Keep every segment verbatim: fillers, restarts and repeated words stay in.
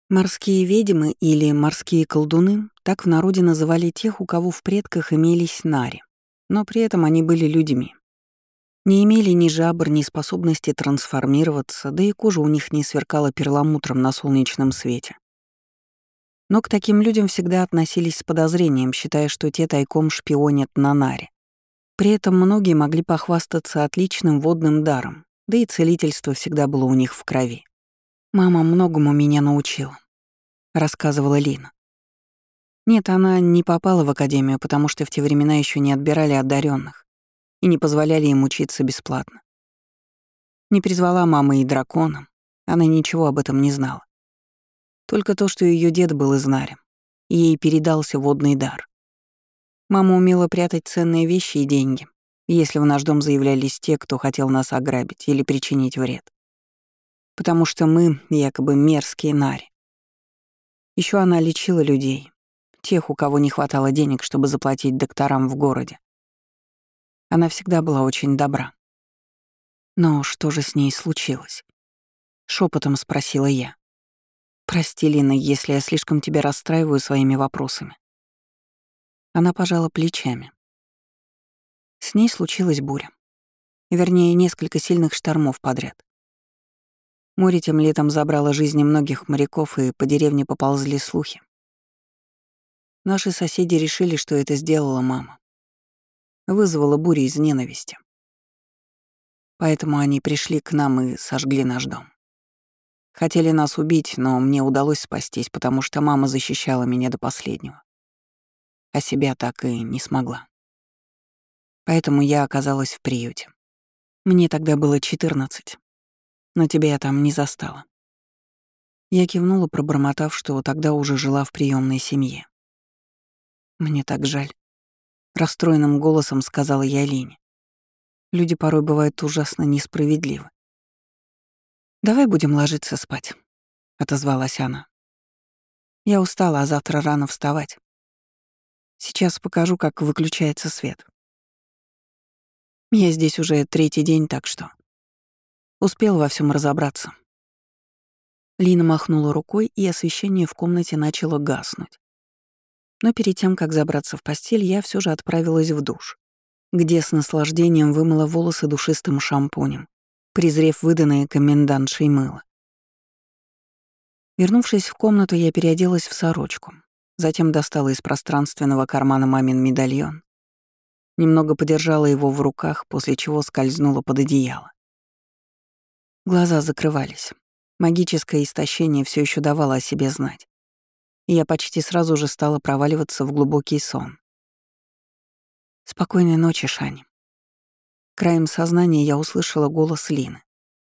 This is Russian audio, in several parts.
Морские ведьмы или морские колдуны — так в народе называли тех, у кого в предках имелись нари. Но при этом они были людьми. Не имели ни жабр, ни способности трансформироваться, да и кожа у них не сверкала перламутром на солнечном свете. Но к таким людям всегда относились с подозрением, считая, что те тайком шпионят на наре. При этом многие могли похвастаться отличным водным даром, да и целительство всегда было у них в крови. «Мама многому меня научила», — рассказывала Лина. Нет, она не попала в академию, потому что в те времена еще не отбирали одаренных и не позволяли им учиться бесплатно. Не призвала мама и дракона, она ничего об этом не знала. Только то, что ее дед был из Нари, и ей передался водный дар. Мама умела прятать ценные вещи и деньги, если в наш дом заявлялись те, кто хотел нас ограбить или причинить вред. Потому что мы якобы мерзкие Нари. Еще она лечила людей, тех, у кого не хватало денег, чтобы заплатить докторам в городе. Она всегда была очень добра. Но что же с ней случилось? Шепотом спросила я. Прости, Лина, если я слишком тебя расстраиваю своими вопросами. Она пожала плечами. С ней случилась буря. Вернее, несколько сильных штормов подряд. Море тем летом забрало жизни многих моряков, и по деревне поползли слухи. Наши соседи решили, что это сделала мама. Вызвала бурю из ненависти. Поэтому они пришли к нам и сожгли наш дом. Хотели нас убить, но мне удалось спастись, потому что мама защищала меня до последнего. А себя так и не смогла. Поэтому я оказалась в приюте. Мне тогда было четырнадцать, но тебя я там не застала. Я кивнула, пробормотав, что тогда уже жила в приемной семье. Мне так жаль. Расстроенным голосом сказала я Лине. Люди порой бывают ужасно несправедливы. «Давай будем ложиться спать», — отозвалась она. «Я устала, а завтра рано вставать. Сейчас покажу, как выключается свет. Я здесь уже третий день, так что успел во всем разобраться». Лина махнула рукой, и освещение в комнате начало гаснуть. Но перед тем, как забраться в постель, я все же отправилась в душ, где с наслаждением вымыла волосы душистым шампунем, презрев выданное комендантшей мыло. Вернувшись в комнату, я переоделась в сорочку, затем достала из пространственного кармана мамин медальон, немного подержала его в руках, после чего скользнула под одеяло. Глаза закрывались. Магическое истощение все еще давало о себе знать, и я почти сразу же стала проваливаться в глубокий сон. «Спокойной ночи, Шань». Краем сознания я услышала голос Лины.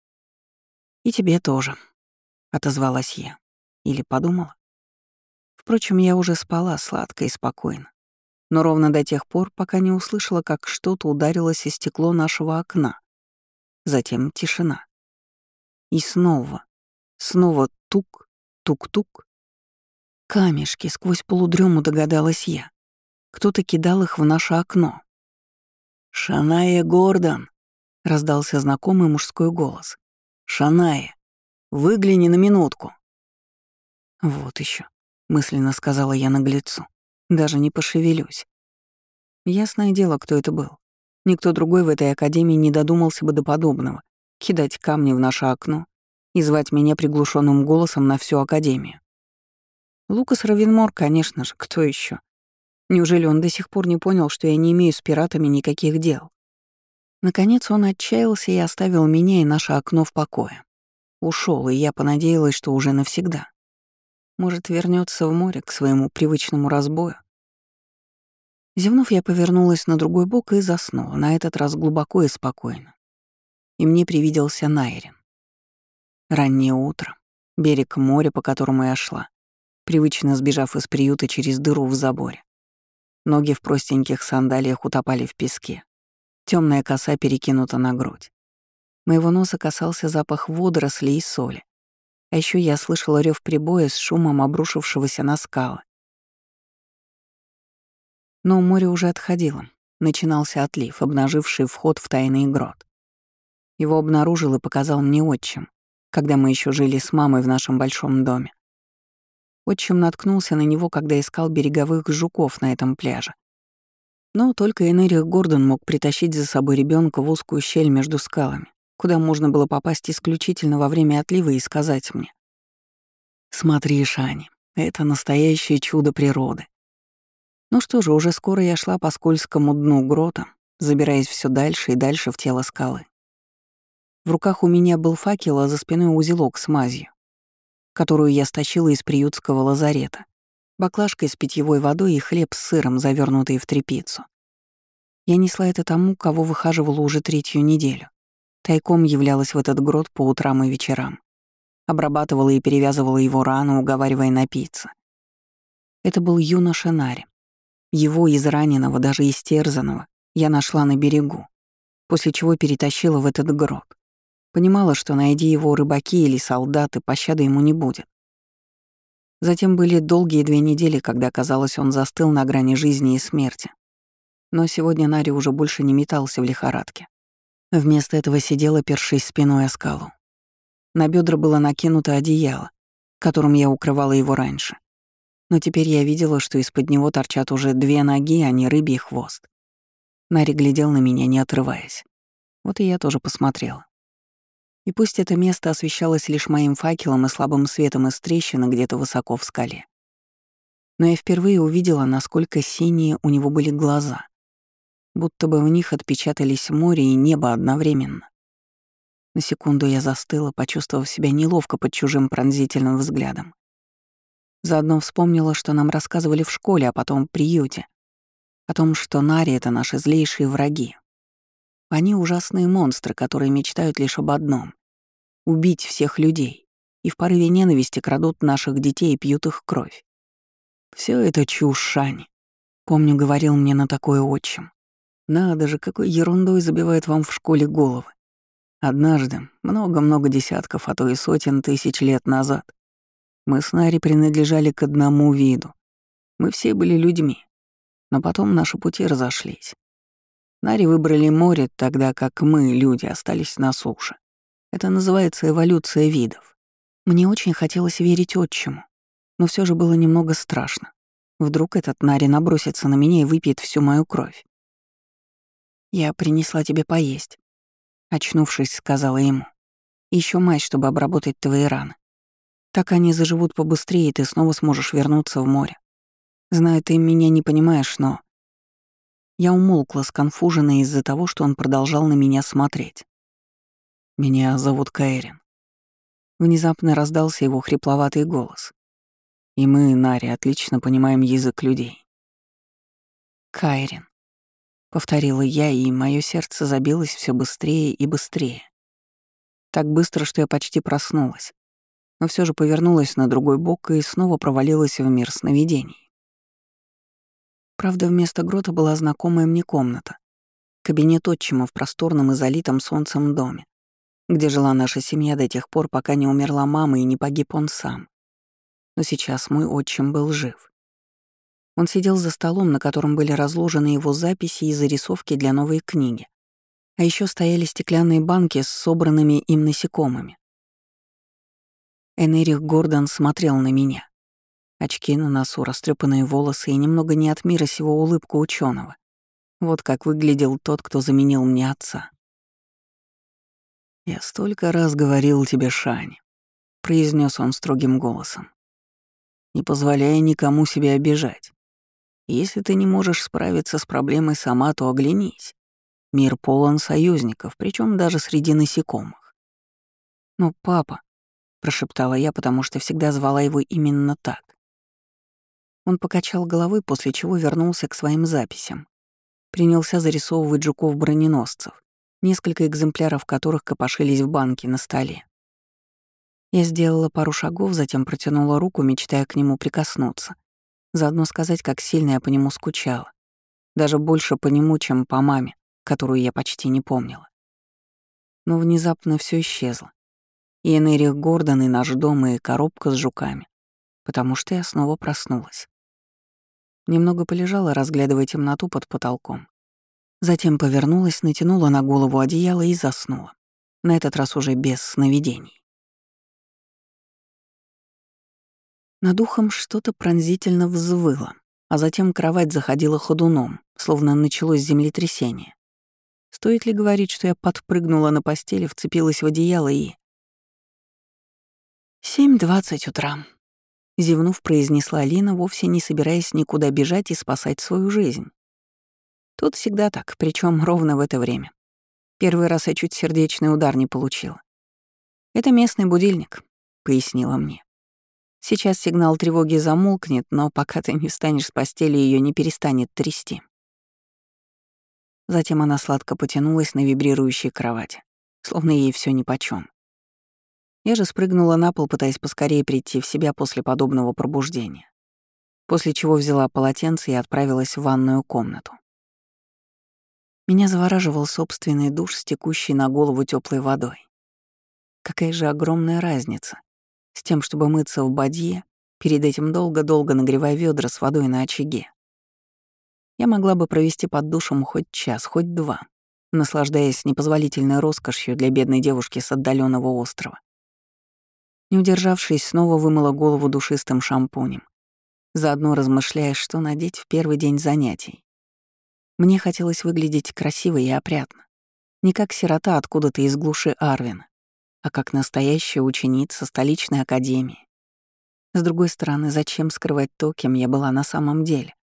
«И тебе тоже», — отозвалась я. Или подумала. Впрочем, я уже спала сладко и спокойно, но ровно до тех пор, пока не услышала, как что-то ударилось о стекло нашего окна. Затем тишина. И снова, снова тук, тук-тук. Камешки, сквозь полудрему догадалась я. Кто-то кидал их в наше окно. «Шаная Гордон!» — раздался знакомый мужской голос. «Шаная, выгляни на минутку!» «Вот еще, мысленно сказала я наглецу. «Даже не пошевелюсь». Ясное дело, кто это был. Никто другой в этой академии не додумался бы до подобного — кидать камни в наше окно и звать меня приглушенным голосом на всю академию. Лукас Равенмор, конечно же, кто еще? Неужели он до сих пор не понял, что я не имею с пиратами никаких дел? Наконец он отчаялся и оставил меня и наше окно в покое. Ушел, и я понадеялась, что уже навсегда. Может, вернется в море к своему привычному разбою. Зевнув, я повернулась на другой бок и заснула, на этот раз глубоко и спокойно. И мне привиделся Найрин. Раннее утро, берег моря, по которому я шла, привычно сбежав из приюта через дыру в заборе. Ноги в простеньких сандалиях утопали в песке. Темная коса перекинута на грудь. Моего носа касался запах водорослей и соли. А еще я слышала рев прибоя с шумом обрушившегося на скалы. Но море уже отходило. Начинался отлив, обнаживший вход в тайный грот. Его обнаружил и показал мне отчим, когда мы еще жили с мамой в нашем большом доме. Отчим наткнулся на него, когда искал береговых жуков на этом пляже. Но только Энерих Гордон мог притащить за собой ребенка в узкую щель между скалами, куда можно было попасть исключительно во время отлива и сказать мне: «Смотри, Шани, это настоящее чудо природы». Ну что же, уже скоро я шла по скользкому дну грота, забираясь все дальше и дальше в тело скалы. В руках у меня был факел, а за спиной узелок с мазью, которую я стащила из приютского лазарета, баклажкой с питьевой водой и хлеб с сыром, завернутый в тряпицу. Я несла это тому, кого выхаживала уже третью неделю. Тайком являлась в этот грот по утрам и вечерам. Обрабатывала и перевязывала его рану, уговаривая напиться. Это был юноша Нари. Его израненного, даже истерзанного, я нашла на берегу, после чего перетащила в этот грот. Понимала, что, найди его рыбаки или солдаты, пощады ему не будет. Затем были долгие две недели, когда, казалось, он застыл на грани жизни и смерти. Но сегодня Нари уже больше не метался в лихорадке. Вместо этого сидел, опершись спиной о скалу. На бедра было накинуто одеяло, которым я укрывала его раньше. Но теперь я видела, что из-под него торчат уже две ноги, а не рыбий хвост. Нари глядел на меня, не отрываясь. Вот и я тоже посмотрела. И пусть это место освещалось лишь моим факелом и слабым светом из трещины где-то высоко в скале, но я впервые увидела, насколько синие у него были глаза, будто бы в них отпечатались море и небо одновременно. На секунду я застыла, почувствовав себя неловко под чужим пронзительным взглядом. Заодно вспомнила, что нам рассказывали в школе, а потом в приюте. О том, что Нари — это наши злейшие враги. Они ужасные монстры, которые мечтают лишь об одном — убить всех людей, и в порыве ненависти крадут наших детей и пьют их кровь. Все это чушь, Шань. Помню, говорил мне на такое отчим. Надо же, какой ерундой забивают вам в школе головы. Однажды, много-много десятков, а то и сотен тысяч лет назад, мы с Нари принадлежали к одному виду. Мы все были людьми, но потом наши пути разошлись. Нари выбрали море, тогда как мы, люди, остались на суше. Это называется эволюция видов. Мне очень хотелось верить отчиму, но все же было немного страшно. Вдруг этот Нари набросится на меня и выпьет всю мою кровь. «Я принесла тебе поесть», — очнувшись, сказала ему. Еще мазь, чтобы обработать твои раны. Так они заживут побыстрее, и ты снова сможешь вернуться в море. Знаю, ты меня не понимаешь, но...» Я умолкла, сконфуженная из-за того, что он продолжал на меня смотреть. «Меня зовут Каэрин». Внезапно раздался его хрипловатый голос. «И мы, Нари, отлично понимаем язык людей». «Каэрин», — повторила я, и мое сердце забилось все быстрее и быстрее. Так быстро, что я почти проснулась, но все же повернулась на другой бок и снова провалилась в мир сновидений. Правда, вместо грота была знакомая мне комната. Кабинет отчима в просторном и залитом солнцем доме, где жила наша семья до тех пор, пока не умерла мама и не погиб он сам. Но сейчас мой отчим был жив. Он сидел за столом, на котором были разложены его записи и зарисовки для новой книги. А еще стояли стеклянные банки с собранными им насекомыми. Энерих Гордон смотрел на меня. Очки на носу, растрепанные волосы и немного не от мира сего улыбку ученого. Вот как выглядел тот, кто заменил мне отца. «Я столько раз говорил тебе, Шань», — произнес он строгим голосом. «Не позволяй никому себя обижать. Если ты не можешь справиться с проблемой сама, то оглянись. Мир полон союзников, причем даже среди насекомых». «Но папа», — прошептала я, потому что всегда звала его именно так. Он покачал головой, после чего вернулся к своим записям. Принялся зарисовывать жуков-броненосцев, несколько экземпляров которых копошились в банке на столе. Я сделала пару шагов, затем протянула руку, мечтая к нему прикоснуться. Заодно сказать, как сильно я по нему скучала. Даже больше по нему, чем по маме, которую я почти не помнила. Но внезапно все исчезло. И Энерих Гордон, и наш дом, и коробка с жуками. Потому что я снова проснулась. Немного полежала, разглядывая темноту под потолком. Затем повернулась, натянула на голову одеяло и заснула. На этот раз уже без сновидений. Над ухом что-то пронзительно взвыло, а затем кровать заходила ходуном, словно началось землетрясение. Стоит ли говорить, что я подпрыгнула на постели, вцепилась в одеяло и... «Семь двадцать утра», — зевнув, произнесла Лина, вовсе не собираясь никуда бежать и спасать свою жизнь. Тут всегда так, причем ровно в это время. Первый раз я чуть сердечный удар не получила. «Это местный будильник», — пояснила мне. «Сейчас сигнал тревоги замолкнет, но пока ты не встанешь с постели, ее не перестанет трясти». Затем она сладко потянулась на вибрирующей кровати, словно ей все нипочём. Я же спрыгнула на пол, пытаясь поскорее прийти в себя после подобного пробуждения, после чего взяла полотенце и отправилась в ванную комнату. Меня завораживал собственный душ с текущей на голову теплой водой. Какая же огромная разница с тем, чтобы мыться в бадье, перед этим долго-долго нагревая ведра с водой на очаге. Я могла бы провести под душем хоть час, хоть два, наслаждаясь непозволительной роскошью для бедной девушки с отдаленного острова. Не удержавшись, снова вымыла голову душистым шампунем, заодно размышляя, что надеть в первый день занятий. Мне хотелось выглядеть красиво и опрятно, не как сирота откуда-то из глуши Арвина, а как настоящая ученица столичной академии. С другой стороны, зачем скрывать то, кем я была на самом деле?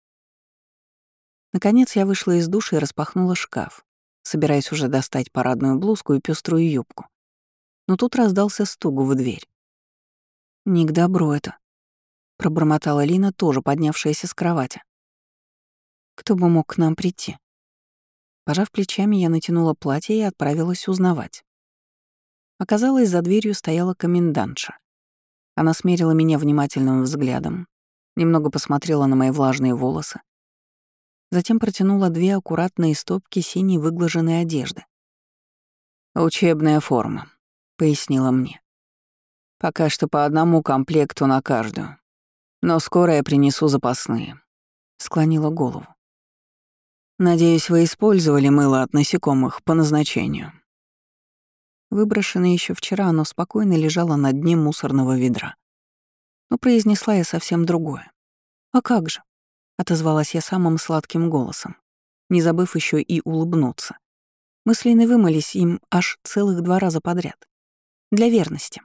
Наконец я вышла из душа и распахнула шкаф, собираясь уже достать парадную блузку и пеструю юбку. Но тут раздался стук в дверь. «Не к добру это», — пробормотала Лина, тоже поднявшаяся с кровати. «Кто бы мог к нам прийти?» Пожав плечами, я натянула платье и отправилась узнавать. Оказалось, за дверью стояла комендантша. Она смерила меня внимательным взглядом, немного посмотрела на мои влажные волосы, затем протянула две аккуратные стопки синей выглаженной одежды. «Учебная форма», — пояснила мне. «Пока что по одному комплекту на каждую. Но скоро я принесу запасные», — склонила голову. «Надеюсь, вы использовали мыло от насекомых по назначению». Выброшенное еще вчера, оно спокойно лежало на дне мусорного ведра. Но произнесла я совсем другое. «А как же?» — отозвалась я самым сладким голосом, не забыв еще и улыбнуться. Мы с Линой вымылись им аж целых два раза подряд. Для верности.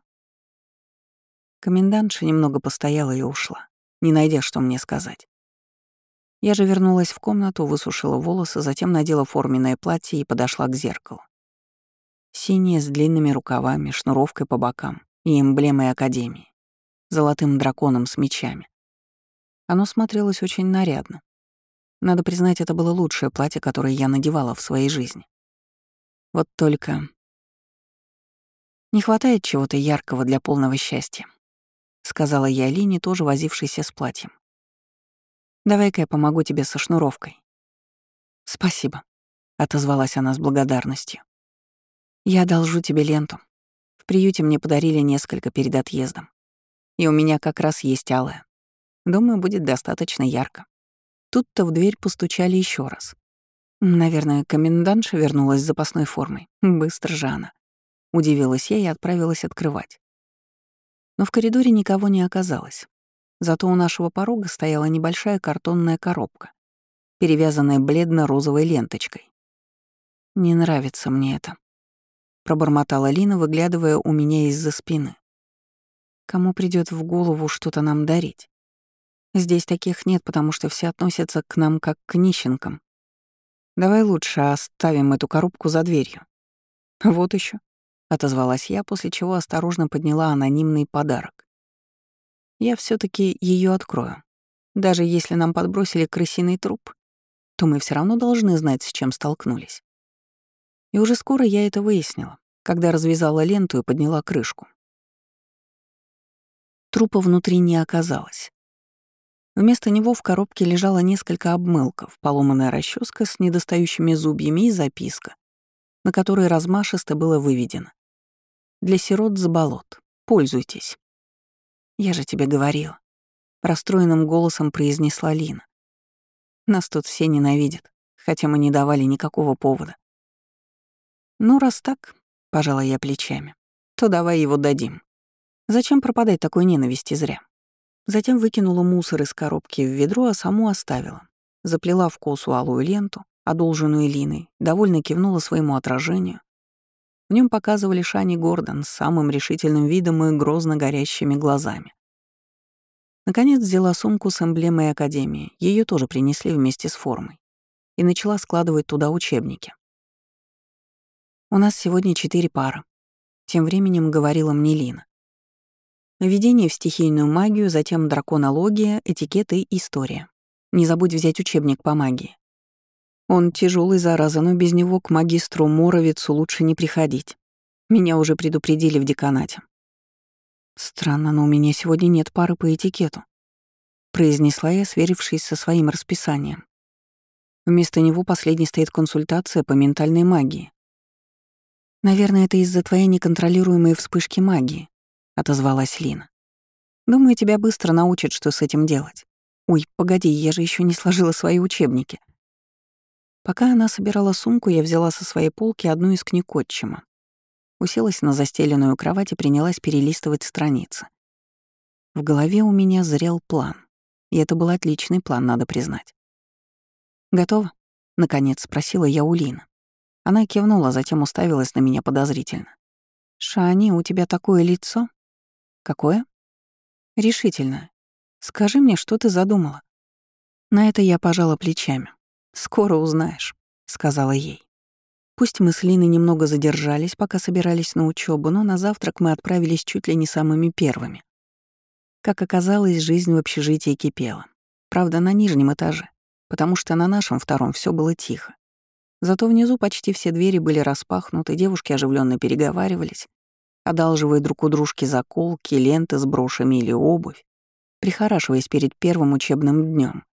Комендантша немного постояла и ушла, не найдя, что мне сказать. Я же вернулась в комнату, высушила волосы, затем надела форменное платье и подошла к зеркалу. Синее с длинными рукавами, шнуровкой по бокам и эмблемой академии, золотым драконом с мечами. Оно смотрелось очень нарядно. Надо признать, это было лучшее платье, которое я надевала в своей жизни. Вот только не хватает чего-то яркого для полного счастья, сказала я Алине, тоже возившейся с платьем. Давай-ка я помогу тебе со шнуровкой. Спасибо, отозвалась она с благодарностью. Я одолжу тебе ленту. В приюте мне подарили несколько перед отъездом. И у меня как раз есть алая. Думаю, будет достаточно ярко. Тут-то в дверь постучали еще раз. Наверное, комендантша вернулась с запасной формой. Быстро же она. Удивилась я и отправилась открывать. Но в коридоре никого не оказалось. Зато у нашего порога стояла небольшая картонная коробка, перевязанная бледно-розовой ленточкой. «Не нравится мне это», — пробормотала Лина, выглядывая у меня из-за спины. «Кому придёт в голову что-то нам дарить? Здесь таких нет, потому что все относятся к нам как к нищенкам. Давай лучше оставим эту коробку за дверью». «Вот ещё», — отозвалась я, после чего осторожно подняла анонимный подарок. «Я всё таки её открою. Даже если нам подбросили крысиный труп, то мы всё равно должны знать, с чем столкнулись». И уже скоро я это выяснила, когда развязала ленту и подняла крышку. Трупа внутри не оказалось. Вместо него в коробке лежало несколько обмылков, поломанная расческа с недостающими зубьями и записка, на которой размашисто было выведено: «Для сирот с болот. Пользуйтесь». «Я же тебе говорила», — расстроенным голосом произнесла Лина. «Нас тут все ненавидят, хотя мы не давали никакого повода». «Ну, раз так», — пожала я плечами, — «то давай его дадим. Зачем пропадать такой ненависти зря? Затем выкинула мусор из коробки в ведро, а саму оставила. Заплела в косу алую ленту, одолженную Линой, довольно кивнула своему отражению. В нем показывали Шани Гордон с самым решительным видом и грозно горящими глазами. Наконец взяла сумку с эмблемой академии, ее тоже принесли вместе с формой, и начала складывать туда учебники. «У нас сегодня четыре пары», — тем временем говорила мне Лина. Введение в стихийную магию, затем драконология, этикет и история. Не забудь взять учебник по магии. Он тяжелый, зараза, но без него к магистру Моровицу лучше не приходить. Меня уже предупредили в деканате. «Странно, но у меня сегодня нет пары по этикету», — произнесла я, сверившись со своим расписанием. Вместо него последней стоит консультация по ментальной магии. «Наверное, это из-за твоей неконтролируемой вспышки магии», — отозвалась Лина. «Думаю, тебя быстро научат, что с этим делать. Ой, погоди, я же еще не сложила свои учебники». Пока она собирала сумку, я взяла со своей полки одну из книг отчима. Уселась на застеленную кровать и принялась перелистывать страницы. В голове у меня зрел план. И это был отличный план, надо признать. «Готова?» — наконец спросила я у Лины. Она кивнула, затем уставилась на меня подозрительно. «Шани, у тебя такое лицо?» «Какое?» «Решительно. Скажи мне, что ты задумала?» На это я пожала плечами. «Скоро узнаешь», — сказала ей. Пусть мы с Линой немного задержались, пока собирались на учебу, но на завтрак мы отправились чуть ли не самыми первыми. Как оказалось, жизнь в общежитии кипела. Правда, на нижнем этаже, потому что на нашем втором все было тихо. Зато внизу почти все двери были распахнуты, девушки оживленно переговаривались, одалживая друг у дружки заколки, ленты с брошами или обувь, прихорашиваясь перед первым учебным днем.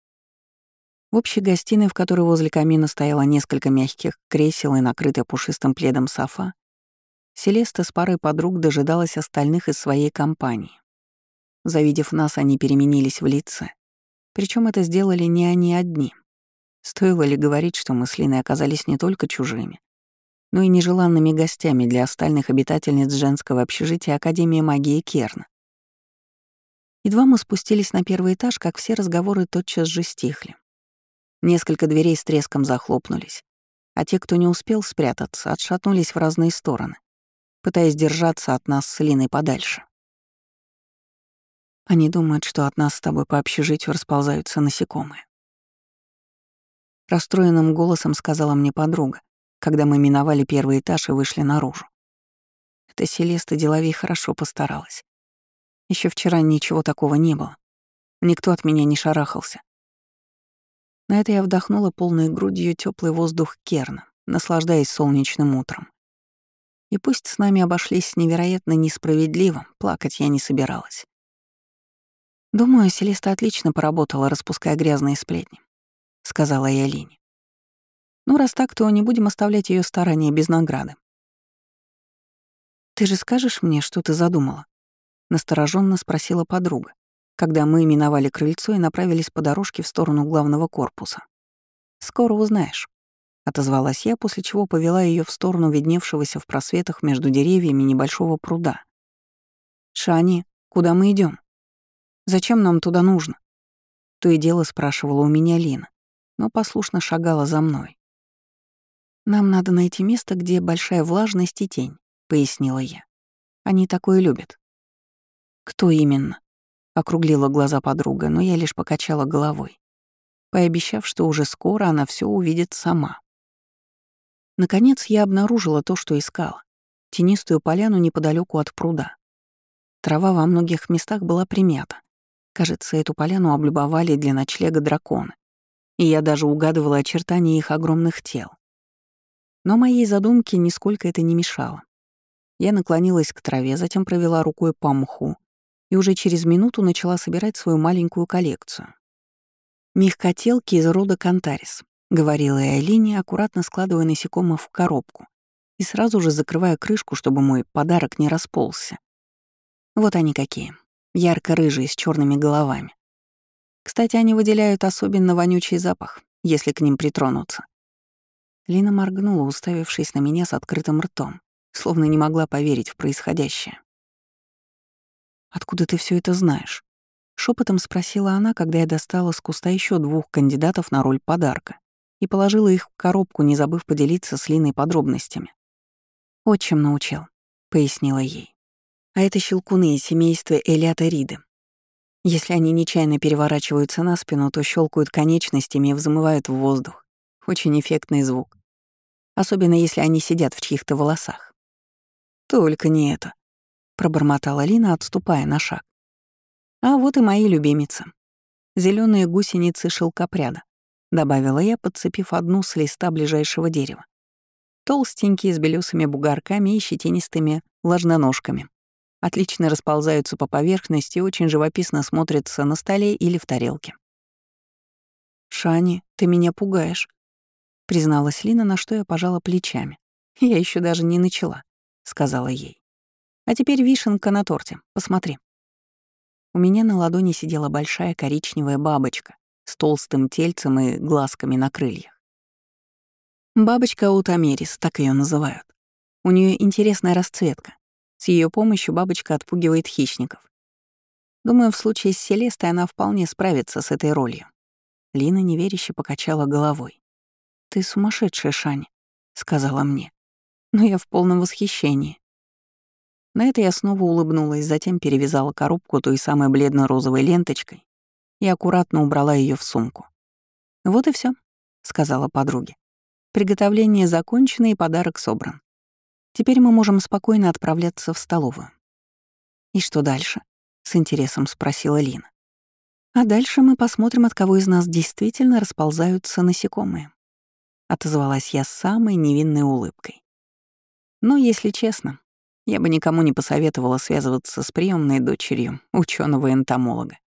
В общей гостиной, в которой возле камина стояло несколько мягких кресел и накрытая пушистым пледом софа, Селеста с парой подруг дожидалась остальных из своей компании. Завидев нас, они переменились в лице. Причем это сделали не они одни. Стоило ли говорить, что мы с Линой оказались не только чужими, но и нежеланными гостями для остальных обитательниц женского общежития Академии магии Керна. Едва мы спустились на первый этаж, как все разговоры тотчас же стихли. Несколько дверей с треском захлопнулись, а те, кто не успел спрятаться, отшатнулись в разные стороны, пытаясь держаться от нас с Линой подальше. Они думают, что от нас с тобой по общежитию расползаются насекомые. Расстроенным голосом сказала мне подруга, когда мы миновали первый этаж и вышли наружу. Эта Селеста деловей хорошо постаралась. Еще вчера ничего такого не было. Никто от меня не шарахался. На это я вдохнула полной грудью теплый воздух Керна, наслаждаясь солнечным утром. И пусть с нами обошлись невероятно несправедливо, плакать я не собиралась. «Думаю, Селеста отлично поработала, распуская грязные сплетни», — сказала я Лине. «Ну, раз так, то не будем оставлять ее старания без награды». «Ты же скажешь мне, что ты задумала?» — настороженно спросила подруга, когда мы миновали крыльцо и направились по дорожке в сторону главного корпуса. «Скоро узнаешь», — отозвалась я, после чего повела ее в сторону видневшегося в просветах между деревьями небольшого пруда. «Шани, куда мы идем? Зачем нам туда нужно?» То и дело спрашивала у меня Лина, но послушно шагала за мной. «Нам надо найти место, где большая влажность и тень», — пояснила я. «Они такое любят». «Кто именно?» — округлила глаза подруга, но я лишь покачала головой, пообещав, что уже скоро она все увидит сама. Наконец я обнаружила то, что искала — тенистую поляну неподалеку от пруда. Трава во многих местах была примята. Кажется, эту поляну облюбовали для ночлега драконы, и я даже угадывала очертания их огромных тел. Но моей задумке нисколько это не мешало. Я наклонилась к траве, затем провела рукой по мху и уже через минуту начала собирать свою маленькую коллекцию. «Мягкотелки из рода Кантарис», — говорила я Алине, аккуратно складывая насекомых в коробку и сразу же закрывая крышку, чтобы мой подарок не расползся. Вот они какие, ярко-рыжие, с черными головами. Кстати, они выделяют особенно вонючий запах, если к ним притронуться. Лина моргнула, уставившись на меня с открытым ртом, словно не могла поверить в происходящее. «Откуда ты все это знаешь? Шепотом спросила она, когда я достала с куста еще двух кандидатов на роль подарка и положила их в коробку, не забыв поделиться с Линой подробностями. «Отчим научил», — пояснила ей. «А это щелкуны из семейства элиаториды. Если они нечаянно переворачиваются на спину, то щелкают конечностями и взмывают в воздух. Очень эффектный звук. Особенно если они сидят в чьих-то волосах». «Только не это», — пробормотала Лина, отступая на шаг. «А вот и мои любимицы. Зеленые гусеницы шелкопряда», — добавила я, подцепив одну с листа ближайшего дерева. Толстенькие, с белёсыми бугорками и щетинистыми ложноножками. Отлично расползаются по поверхности и очень живописно смотрятся на столе или в тарелке. «Шани, ты меня пугаешь», — призналась Лина, на что я пожала плечами. «Я еще даже не начала», — сказала ей. «А теперь вишенка на торте, посмотри». У меня на ладони сидела большая коричневая бабочка с толстым тельцем и глазками на крыльях. Бабочка аутамерис, так ее называют. У нее интересная расцветка. С ее помощью бабочка отпугивает хищников. Думаю, в случае с Селестой она вполне справится с этой ролью. Лина неверяще покачала головой. «Ты сумасшедшая, Шань», — сказала мне. Но я в полном восхищении. На это я снова улыбнулась, затем перевязала коробку той самой бледно-розовой ленточкой и аккуратно убрала ее в сумку. «Вот и все, сказала подруге. «Приготовление закончено и подарок собран. Теперь мы можем спокойно отправляться в столовую». «И что дальше?» — с интересом спросила Лина. «А дальше мы посмотрим, от кого из нас действительно расползаются насекомые», — отозвалась я с самой невинной улыбкой. Но, если честно, я бы никому не посоветовала связываться с приемной дочерью ученого энтомолога.